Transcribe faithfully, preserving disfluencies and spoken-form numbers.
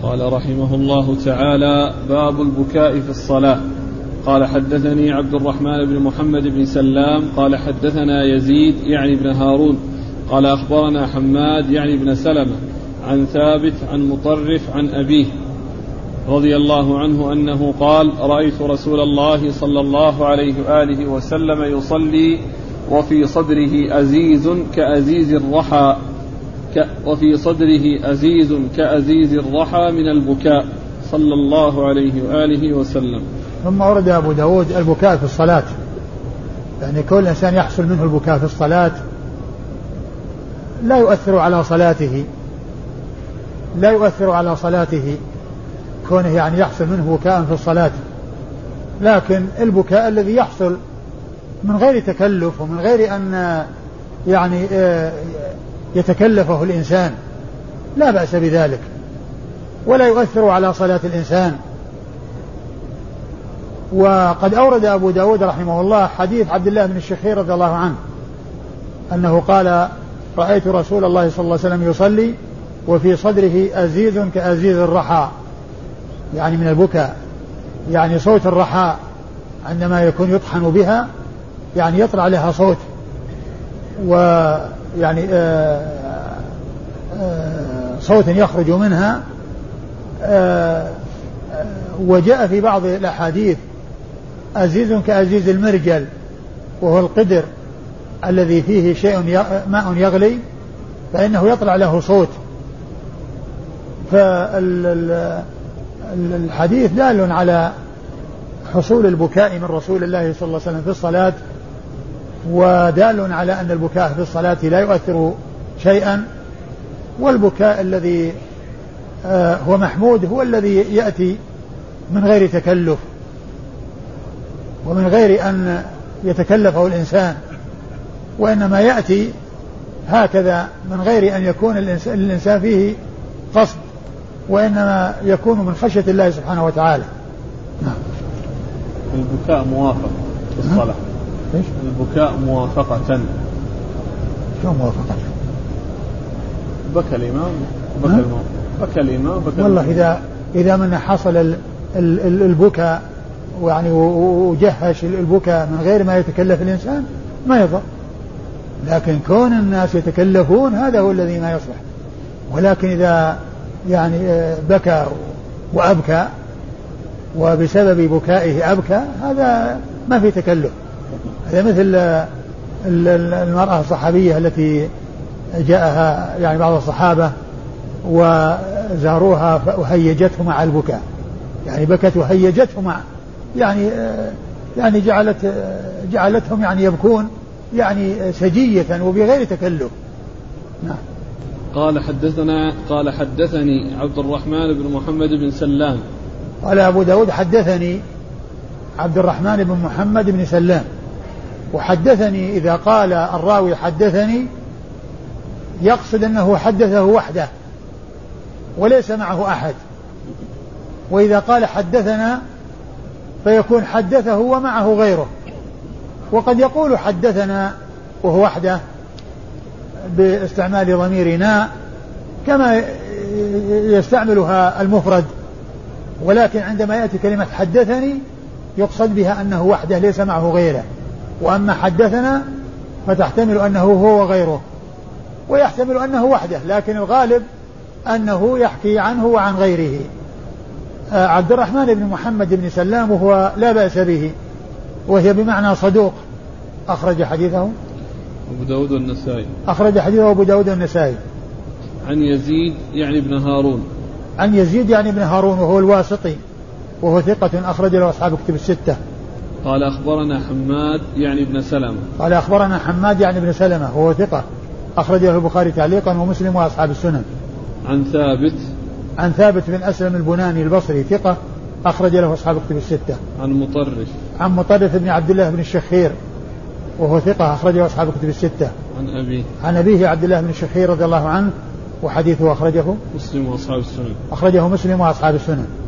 قال رحمه الله تعالى: باب البكاء في الصلاة. قال حدثني عبد الرحمن بن محمد بن سلام قال حدثنا يزيد يعني بن هارون قال أخبرنا حماد يعني بن سلمة عن ثابت عن مطرف عن أبيه رضي الله عنه أنه قال: رأيت رسول الله صلى الله عليه وآله وسلم يصلي وفي صدره أزيز كأزيز الرحى وفي صدره أزيز كأزيز الرحى من البكاء صلى الله عليه وآله وسلم. ثم ورد أبو داود البكاء في الصلاة، يعني كل إنسان يحصل منه البكاء في الصلاة لا يؤثر على صلاته لا يؤثر على صلاته كونه يعني يحصل منه بكاء في الصلاة، لكن البكاء الذي يحصل من غير تكلف ومن غير أن يعني يتكلفه الإنسان لا بأس بذلك ولا يؤثر على صلاة الإنسان. وقد أورد أبو داود رحمه الله حديث عبد الله بن الشخير رضي الله عنه أنه قال: رأيت رسول الله صلى الله عليه وسلم يصلي وفي صدره أزيز كأزيز الرحى، يعني من البكاء، يعني صوت الرحى عندما يكون يطحن بها يعني يطلع لها صوت، ويعني آآ آآ صوت يخرج منها. وجاء في بعض الأحاديث أزيز كأزيز المرجل، وهو القدر الذي فيه شيء ماء يغلي فإنه يطلع له صوت. فالحديث دال على حصول البكاء من رسول الله صلى الله عليه وسلم في الصلاة، ودال على أن البكاء في الصلاة لا يؤثر شيئا، والبكاء الذي هو محمود هو الذي يأتي من غير تكلف ومن غير أن يتكلفه الإنسان، وإنما يأتي هكذا من غير أن يكون الإنسان فيه قصد، وإنما يكون من خشية الله سبحانه وتعالى. نعم. البكاء موافق في الصلاة. إيش؟ البكاء موافقة. شو موافقة؟ بكى الإمام بكى الإمام بكى الإمام بكى والله إذا إذا من حصل ال ال ال البكاء ويعني وجهش البكاء من غير ما يتكلف الإنسان ما يضر، لكن كون الناس يتكلفون هذا هو الذي ما يصلح. ولكن إذا يعني بكى وأبكى وبسبب بكائه أبكى هذا ما في تكلف. هذا مثل المرأة الصحابية التي جاءها يعني بعض الصحابة وزاروها وهيجته مع البكاء، يعني بكت وهيجته مع يعني يعني جعلت جعلتهم يعني يبكون يعني سجية وبغير تكلف. نعم. قال حدثنا قال حدثني عبد الرحمن بن محمد بن سلام. قال أبو داود حدثني عبد الرحمن بن محمد بن سلام. وحدثني إذا قال الراوي حدثني يقصد أنه حدثه وحده وليس معه أحد، وإذا قال حدثنا فيكون حدثه ومعه غيره. وقد يقول حدثنا وهو وحده باستعمال ضميرنا كما يستعملها المفرد، ولكن عندما يأتي كلمة حدثني يقصد بها أنه وحده ليس معه غيره. وأما حدثنا فتحتمل أنه هو وغيره، ويحتمل أنه وحده، لكن الغالب أنه يحكي عنه وعن غيره. عبد الرحمن بن محمد بن سلام وهو لا بأس به، وهي بمعنى صدوق، أخرج حديثه أبو داود والنسائي. أخرج حديثه أبو داود والنسائي. عن يزيد يعني ابن هارون. عن يزيد يعني ابن هارون وهو الواسطي، وهو ثقة أخرج له أصحاب كتب الستة. قال أخبرنا حماد يعني ابن سلمة. قال أخبرنا حماد يعني ابن سلمة وهو ثقة أخرج له البخاري تعليقا ومسلم وأصحاب السنن. عن ثابت عن ثابت بن أسلم البناني البصري ثقة أخرج له أصحاب كتب الستة. عن مطرف عن مطرف بن عبد الله بن الشخير وهو ثقة أخرج له أصحاب كتب الستة. عن أبيه عن أبيه عبد الله بن الشخير رضي الله عنه وحديثه أخرجه مسلم وأصحاب السنن. أخرجه مسلم وأصحاب السنن.